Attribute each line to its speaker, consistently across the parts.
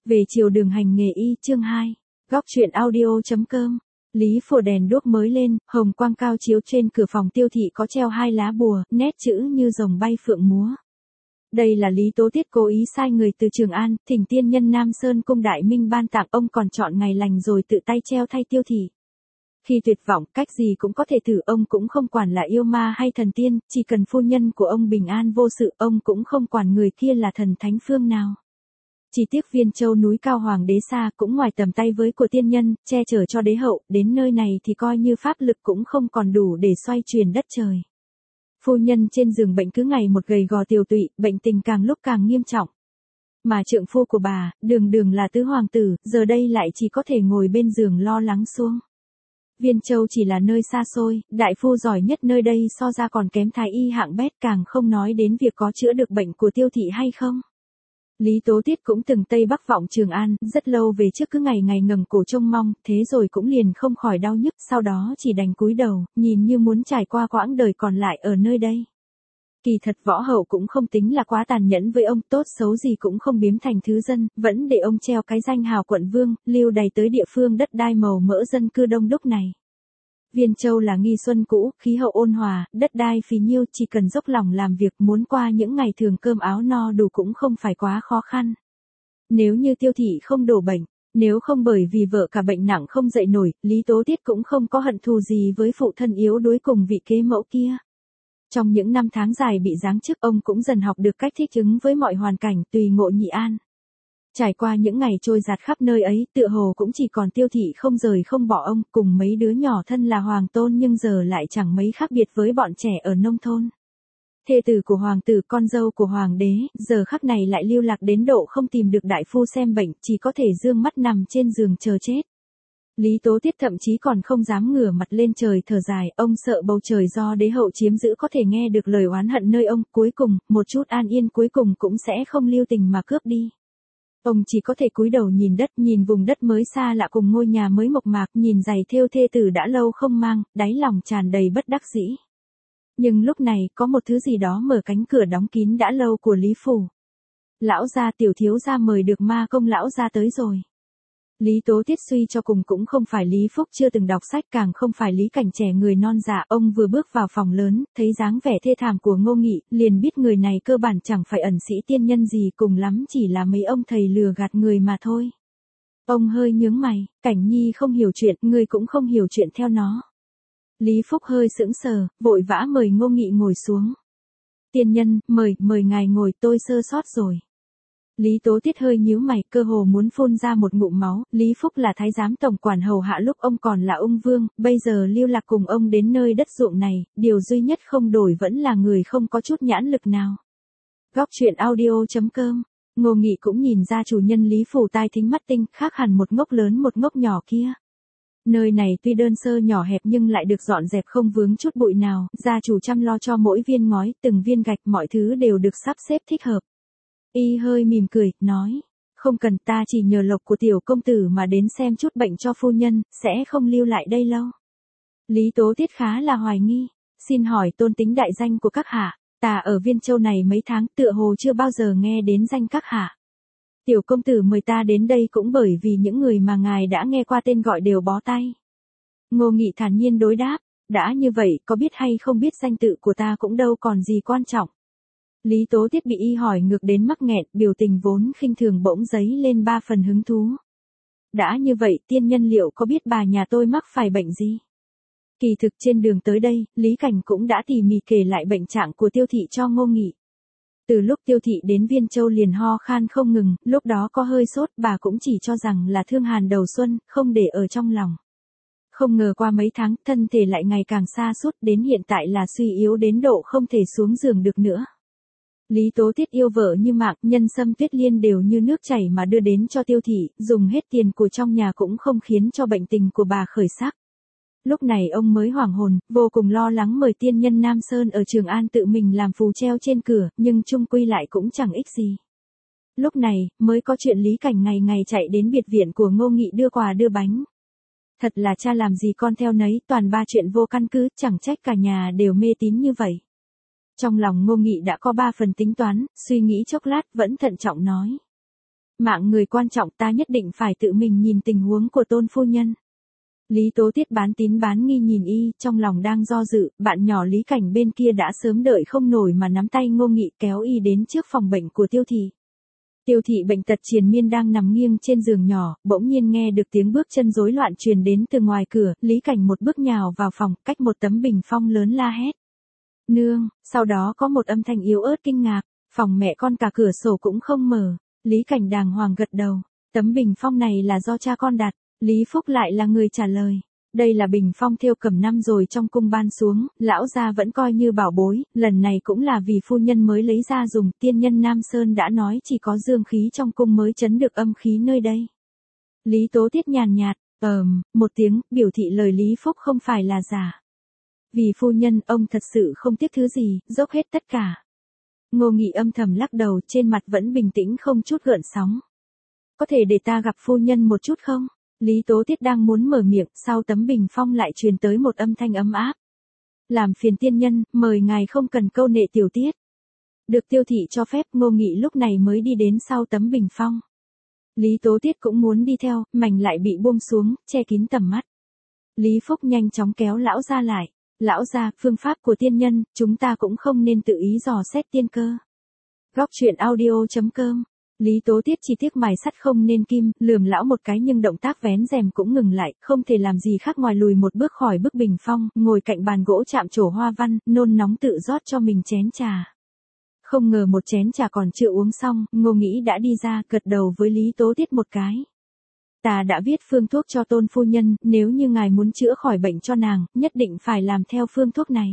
Speaker 1: Về chiều đường hành nghề y chương 2. Góc truyện audio.com. Lý Phổ đèn đuốc mới lên, hồng quang cao chiếu trên cửa phòng tiêu thị có treo 2 lá bùa, nét chữ như rồng bay phượng múa. Đây là Lý Tố Tiết cố ý sai người từ Trường An, thỉnh tiên nhân Nam Sơn cung đại minh ban tặng, ông còn chọn ngày lành rồi tự tay treo thay tiêu thị. Khi tuyệt vọng, cách gì cũng có thể thử, ông cũng không quản là yêu ma hay thần tiên, chỉ cần phu nhân của ông bình an vô sự, ông cũng không quản người kia là thần thánh phương nào. Chỉ tiếc Viên Châu núi cao hoàng đế xa cũng ngoài tầm tay với của tiên nhân, che chở cho đế hậu, đến nơi này thì coi như pháp lực cũng không còn đủ để xoay chuyển đất trời. Phu nhân trên giường bệnh cứ ngày một gầy gò tiều tụy, bệnh tình càng lúc càng nghiêm trọng. Mà trượng phu của bà, đường đường là tứ hoàng tử, giờ đây lại chỉ có thể ngồi bên giường lo lắng xuông. Viên Châu chỉ là nơi xa xôi, đại phu giỏi nhất nơi đây so ra còn kém thái y hạng bét, càng không nói đến việc có chữa được bệnh của tiêu thị hay không. Lý Tố Tiết cũng từng Tây Bắc vọng Trường An, rất lâu về trước cứ ngày ngày ngẩng cổ trông mong, thế rồi cũng liền không khỏi đau nhức, sau đó chỉ đành cúi đầu, nhìn như muốn trải qua quãng đời còn lại ở nơi đây. Kỳ thật võ hậu cũng không tính là quá tàn nhẫn với ông, tốt xấu gì cũng không biếm thành thứ dân, vẫn để ông treo cái danh hào quận vương, lưu đày tới địa phương đất đai màu mỡ dân cư đông đúc này. Viên Châu là nghi xuân cũ, khí hậu ôn hòa, đất đai phì nhiêu, chỉ cần dốc lòng làm việc, muốn qua những ngày thường cơm áo no đủ cũng không phải quá khó khăn. Nếu như tiêu thị không đổ bệnh, nếu không bởi vì vợ cả bệnh nặng không dậy nổi, Lý Tố Tiết cũng không có hận thù gì với phụ thân yếu đuối cùng vị kế mẫu kia. Trong những năm tháng dài bị giáng chức, ông cũng dần học được cách thích ứng với mọi hoàn cảnh, tùy ngộ nhị an. Trải qua những ngày trôi dạt khắp nơi ấy, tựa hồ cũng chỉ còn tiêu thị không rời không bỏ ông, cùng mấy đứa nhỏ thân là hoàng tôn nhưng giờ lại chẳng mấy khác biệt với bọn trẻ ở nông thôn. Thê tử của hoàng tử, con dâu của hoàng đế, giờ khắc này lại lưu lạc đến độ không tìm được đại phu xem bệnh, chỉ có thể dương mắt nằm trên giường chờ chết. Lý Tố Tiết thậm chí còn không dám ngửa mặt lên trời thở dài, ông sợ bầu trời do đế hậu chiếm giữ có thể nghe được lời oán hận nơi ông, cuối cùng, một chút an yên cuối cùng cũng sẽ không lưu tình mà cướp đi. Ông chỉ có thể cúi đầu nhìn đất, nhìn vùng đất mới xa lạ cùng ngôi nhà mới mộc mạc, nhìn giày thêu thê tử đã lâu không mang, đáy lòng tràn đầy bất đắc dĩ. Nhưng lúc này, có một thứ gì đó mở cánh cửa đóng kín đã lâu của Lý Phủ. Lão gia tiểu thiếu gia mời được ma công lão gia tới rồi. Lý Tố Tiết suy cho cùng cũng không phải Lý Phúc chưa từng đọc sách, càng không phải Lý Cảnh trẻ người non dạ, ông vừa bước vào phòng lớn, thấy dáng vẻ thê thảm của Ngô Nghị, liền biết người này cơ bản chẳng phải ẩn sĩ tiên nhân gì, cùng lắm chỉ là mấy ông thầy lừa gạt người mà thôi. Ông hơi nhướng mày, Cảnh nhi không hiểu chuyện, người cũng không hiểu chuyện theo nó. Lý Phúc hơi sững sờ, vội vã mời Ngô Nghị ngồi xuống. Tiên nhân, mời ngài ngồi, tôi sơ sót rồi. Lý Tố Tiết hơi nhíu mày, cơ hồ muốn phun ra một ngụm máu, Lý Phúc là thái giám tổng quản hầu hạ lúc ông còn là ung vương, bây giờ lưu lạc cùng ông đến nơi đất ruộng này, điều duy nhất không đổi vẫn là người không có chút nhãn lực nào. Góc truyện audio.com. Ngô Nghị cũng nhìn ra chủ nhân Lý Phủ tai thính mắt tinh, khác hẳn một ngốc lớn một ngốc nhỏ kia. Nơi này tuy đơn sơ nhỏ hẹp nhưng lại được dọn dẹp không vướng chút bụi nào, gia chủ chăm lo cho mỗi viên ngói, từng viên gạch, mọi thứ đều được sắp xếp thích hợp. Y hơi mỉm cười, nói, không cần, ta chỉ nhờ lộc của tiểu công tử mà đến xem chút bệnh cho phu nhân, sẽ không lưu lại đây lâu. Lý Tố Tiết khá là hoài nghi, xin hỏi tôn tính đại danh của các hạ, ta ở Viên Châu này mấy tháng tựa hồ chưa bao giờ nghe đến danh các hạ. Tiểu công tử mời ta đến đây cũng bởi vì những người mà ngài đã nghe qua tên gọi đều bó tay. Ngô Nghị thản nhiên đối đáp, đã như vậy, có biết hay không biết danh tự của ta cũng đâu còn gì quan trọng. Lý Tố Tiết bị y hỏi ngược đến mắc nghẹn, biểu tình vốn khinh thường bỗng dấy lên 3 phần hứng thú. Đã như vậy, tiên nhân liệu có biết bà nhà tôi mắc phải bệnh gì? Kỳ thực trên đường tới đây, Lý Cảnh cũng đã tỉ mỉ kể lại bệnh trạng của tiêu thị cho Ngô Nghị. Từ lúc tiêu thị đến Viên Châu liền ho khan không ngừng, lúc đó có hơi sốt, bà cũng chỉ cho rằng là thương hàn đầu xuân, không để ở trong lòng. Không ngờ qua mấy tháng, thân thể lại ngày càng sa sút, đến hiện tại là suy yếu đến độ không thể xuống giường được nữa. Lý Tố Tiết yêu vợ như mạng, nhân sâm tuyết liên đều như nước chảy mà đưa đến cho tiêu thị, dùng hết tiền của trong nhà cũng không khiến cho bệnh tình của bà khởi sắc. Lúc này ông mới hoảng hồn, vô cùng lo lắng mời tiên nhân Nam Sơn ở Trường An tự mình làm phù treo trên cửa, nhưng chung quy lại cũng chẳng ích gì. Lúc này, mới có chuyện Lý Cảnh ngày ngày chạy đến biệt viện của Ngô Nghị đưa quà đưa bánh. Thật là cha làm gì con theo nấy, toàn ba chuyện vô căn cứ, chẳng trách cả nhà đều mê tín như vậy. Trong lòng Ngô Nghị đã có 3 phần tính toán, suy nghĩ chốc lát vẫn thận trọng nói. Mạng người quan trọng, ta nhất định phải tự mình nhìn tình huống của Tôn phu nhân. Lý Tố Tiết bán tín bán nghi nhìn y, trong lòng đang do dự, bạn nhỏ Lý Cảnh bên kia đã sớm đợi không nổi mà nắm tay Ngô Nghị kéo y đến trước phòng bệnh của Tiêu Thị. Tiêu Thị bệnh tật triền miên đang nằm nghiêng trên giường nhỏ, bỗng nhiên nghe được tiếng bước chân rối loạn truyền đến từ ngoài cửa, Lý Cảnh một bước nhào vào phòng, cách một tấm bình phong lớn la hét. Nương, sau đó có một âm thanh yếu ớt kinh ngạc, phòng mẹ con cả cửa sổ cũng không mở. Lý Cảnh đàng hoàng gật đầu, tấm bình phong này là do cha con đặt. Lý Phúc lại là người trả lời. Đây là bình phong thêu cầm năm rồi trong cung ban xuống, lão gia vẫn coi như bảo bối, lần này cũng là vì phu nhân mới lấy ra dùng, tiên nhân Nam Sơn đã nói chỉ có dương khí trong cung mới chấn được âm khí nơi đây. Lý Tố Tiết nhàn nhạt, một tiếng, biểu thị lời Lý Phúc không phải là giả. Vì phu nhân, ông thật sự không tiếc thứ gì, dốc hết tất cả. Ngô Nghị âm thầm lắc đầu, trên mặt vẫn bình tĩnh không chút gợn sóng. Có thể để ta gặp phu nhân một chút không? Lý Tố Tiết đang muốn mở miệng, sau tấm bình phong lại truyền tới một âm thanh ấm áp. Làm phiền tiên nhân, mời ngài không cần câu nệ tiểu tiết. Được Tiêu Thị cho phép, Ngô Nghị lúc này mới đi đến sau tấm bình phong. Lý Tố Tiết cũng muốn đi theo, mảnh lại bị buông xuống, che kín tầm mắt. Lý Phúc nhanh chóng kéo lão gia lại. Lão gia, phương pháp của tiên nhân, chúng ta cũng không nên tự ý dò xét tiên cơ. Góc truyện audio.com. Lý Tố Tiết chỉ tiếc mài sắt không nên kim, lườm lão một cái nhưng động tác vén rèm cũng ngừng lại, không thể làm gì khác ngoài lùi một bước khỏi bức bình phong, ngồi cạnh bàn gỗ chạm trổ hoa văn, nôn nóng tự rót cho mình chén trà. Không ngờ một chén trà còn chưa uống xong, Ngô Nghĩ đã đi ra, gật đầu với Lý Tố Tiết một cái. Ta đã viết phương thuốc cho Tôn phu nhân, nếu như ngài muốn chữa khỏi bệnh cho nàng, nhất định phải làm theo phương thuốc này.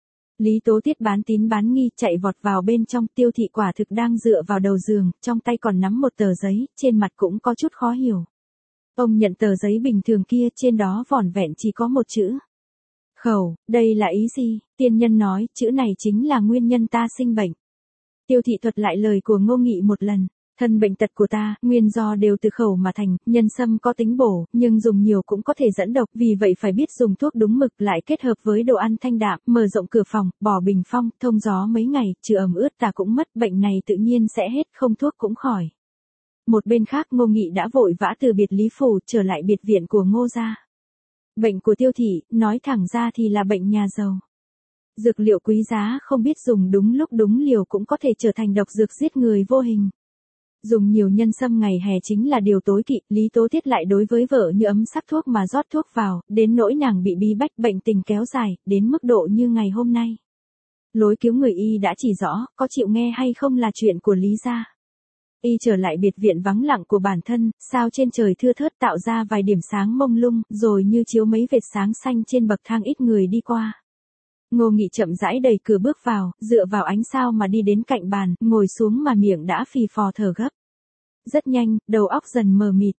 Speaker 1: Lý Tố Tiết bán tín bán nghi, chạy vọt vào bên trong. Tiêu Thị quả thực đang dựa vào đầu giường, trong tay còn nắm một tờ giấy, trên mặt cũng có chút khó hiểu. Ông nhận tờ giấy bình thường kia, trên đó vỏn vẹn chỉ có một chữ. Khẩu, đây là ý gì? Tiên nhân nói, chữ này chính là nguyên nhân ta sinh bệnh. Tiêu Thị thuật lại lời của Ngô Nghị một lần. Thân bệnh tật của ta, nguyên do đều từ khẩu mà thành, nhân sâm có tính bổ, nhưng dùng nhiều cũng có thể dẫn độc, vì vậy phải biết dùng thuốc đúng mực, lại kết hợp với đồ ăn thanh đạm, mở rộng cửa phòng, bỏ bình phong, thông gió mấy ngày, trừ ẩm ướt ta cũng mất, bệnh này tự nhiên sẽ hết, không thuốc cũng khỏi. Một bên khác Ngô Nghị đã vội vã từ biệt Lý Phủ, trở lại biệt viện của Ngô gia. Bệnh của Tiêu Thị, nói thẳng ra thì là bệnh nhà giàu. Dược liệu quý giá không biết dùng đúng lúc đúng liều cũng có thể trở thành độc dược giết người vô hình. Dùng nhiều nhân sâm ngày hè chính là điều tối kỵ, Lý Tố Tiết lại đối với vợ như ấm sắc thuốc mà rót thuốc vào, đến nỗi nàng bị bí bách, bệnh tình kéo dài, đến mức độ như ngày hôm nay. Lối cứu người y đã chỉ rõ, có chịu nghe hay không là chuyện của Lý gia. Y trở lại biệt viện vắng lặng của bản thân, sao trên trời thưa thớt tạo ra vài điểm sáng mông lung, rồi như chiếu mấy vệt sáng xanh trên bậc thang ít người đi qua. Ngô Nghị chậm rãi đẩy cửa bước vào, dựa vào ánh sao mà đi đến cạnh bàn, ngồi xuống mà miệng đã phì phò thở gấp. Rất nhanh, đầu óc dần mờ mịt,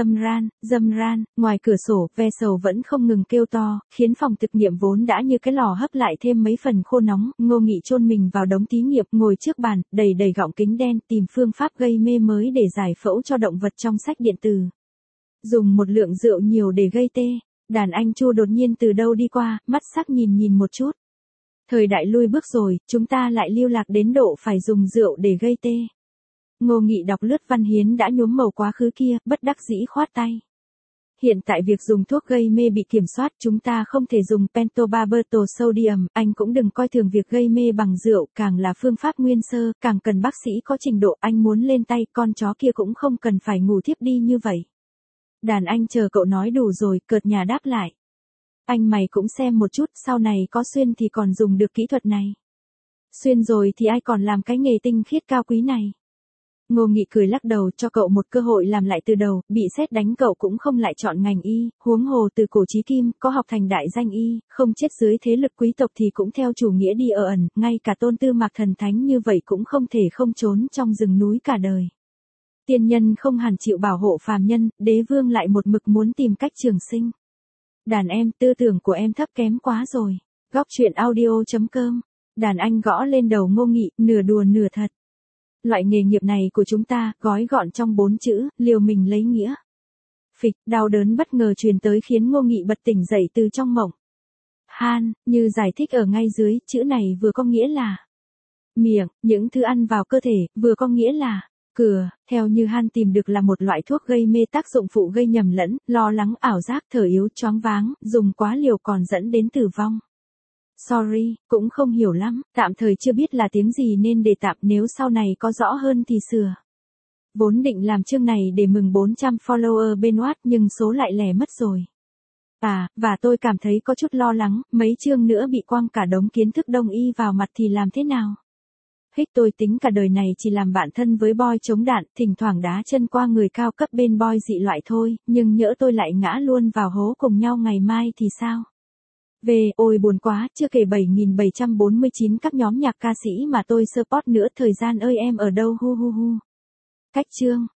Speaker 1: dâm ran, ngoài cửa sổ, ve sầu vẫn không ngừng kêu to, khiến phòng thực nghiệm vốn đã như cái lò hấp lại thêm mấy phần khô nóng. Ngô Nghị chôn mình vào đống thí nghiệm, ngồi trước bàn, đầy gọng kính đen, tìm phương pháp gây mê mới để giải phẫu cho động vật trong sách điện tử. Dùng một lượng rượu nhiều để gây tê. Đàn anh Chu đột nhiên từ đâu đi qua, mắt sắc nhìn một chút. Thời đại lui bước rồi, chúng ta lại lưu lạc đến độ phải dùng rượu để gây tê. Ngô Nghị đọc lướt văn hiến đã nhuốm màu quá khứ kia, bất đắc dĩ khoát tay. Hiện tại việc dùng thuốc gây mê bị kiểm soát, chúng ta không thể dùng pentobarbital sodium, anh cũng đừng coi thường việc gây mê bằng rượu, càng là phương pháp nguyên sơ, càng cần bác sĩ có trình độ, anh muốn lên tay, con chó kia cũng không cần phải ngủ thiếp đi như vậy. Đàn anh chờ cậu nói đủ rồi, cợt nhà đáp lại. Anh mày cũng xem một chút, sau này có xuyên thì còn dùng được kỹ thuật này. Xuyên rồi thì ai còn làm cái nghề tinh khiết cao quý này. Ngô Nghị cười lắc đầu, cho cậu một cơ hội làm lại từ đầu, bị sét đánh cậu cũng không lại chọn ngành y, huống hồ từ cổ chí kim, có học thành đại danh y, không chết dưới thế lực quý tộc thì cũng theo chủ nghĩa đi ở ẩn, ngay cả Tôn Tư Mạc thần thánh như vậy cũng không thể không trốn trong rừng núi cả đời. Tiên nhân không hẳn chịu bảo hộ phàm nhân, đế vương lại một mực muốn tìm cách trường sinh. Đàn em, tư tưởng của em thấp kém quá rồi. Góc truyện audio.com. Đàn anh gõ lên đầu Ngô Nghị, nửa đùa nửa thật. Loại nghề nghiệp này của chúng ta, gói gọn trong 4 chữ, liều mình lấy nghĩa. Phịch, đau đớn bất ngờ truyền tới khiến Ngô Nghị bật tỉnh dậy từ trong mộng. Han, như giải thích ở ngay dưới, chữ này vừa có nghĩa là miệng, những thứ ăn vào cơ thể, vừa có nghĩa là Theo như Han tìm được là một loại thuốc gây mê tác dụng phụ gây nhầm lẫn, lo lắng ảo giác thở yếu choáng váng, dùng quá liều còn dẫn đến tử vong. Sorry, cũng không hiểu lắm, tạm thời chưa biết là tiếng gì nên để tạm, nếu sau này có rõ hơn thì sửa. Vốn định làm chương này để mừng 400 follower bên Watt nhưng số lại lẻ mất rồi. Và tôi cảm thấy có chút lo lắng, mấy chương nữa bị quăng cả đống kiến thức đông y vào mặt thì làm thế nào? Tôi tính cả đời này chỉ làm bạn thân với boy chống đạn, thỉnh thoảng đá chân qua người cao cấp bên boy dị loại thôi, nhưng nhỡ tôi lại ngã luôn vào hố cùng nhau ngày mai thì sao? Ôi buồn quá, chưa kể 7.749 các nhóm nhạc ca sĩ mà tôi support nữa, thời gian ơi em ở đâu hu hu hu. Cách chương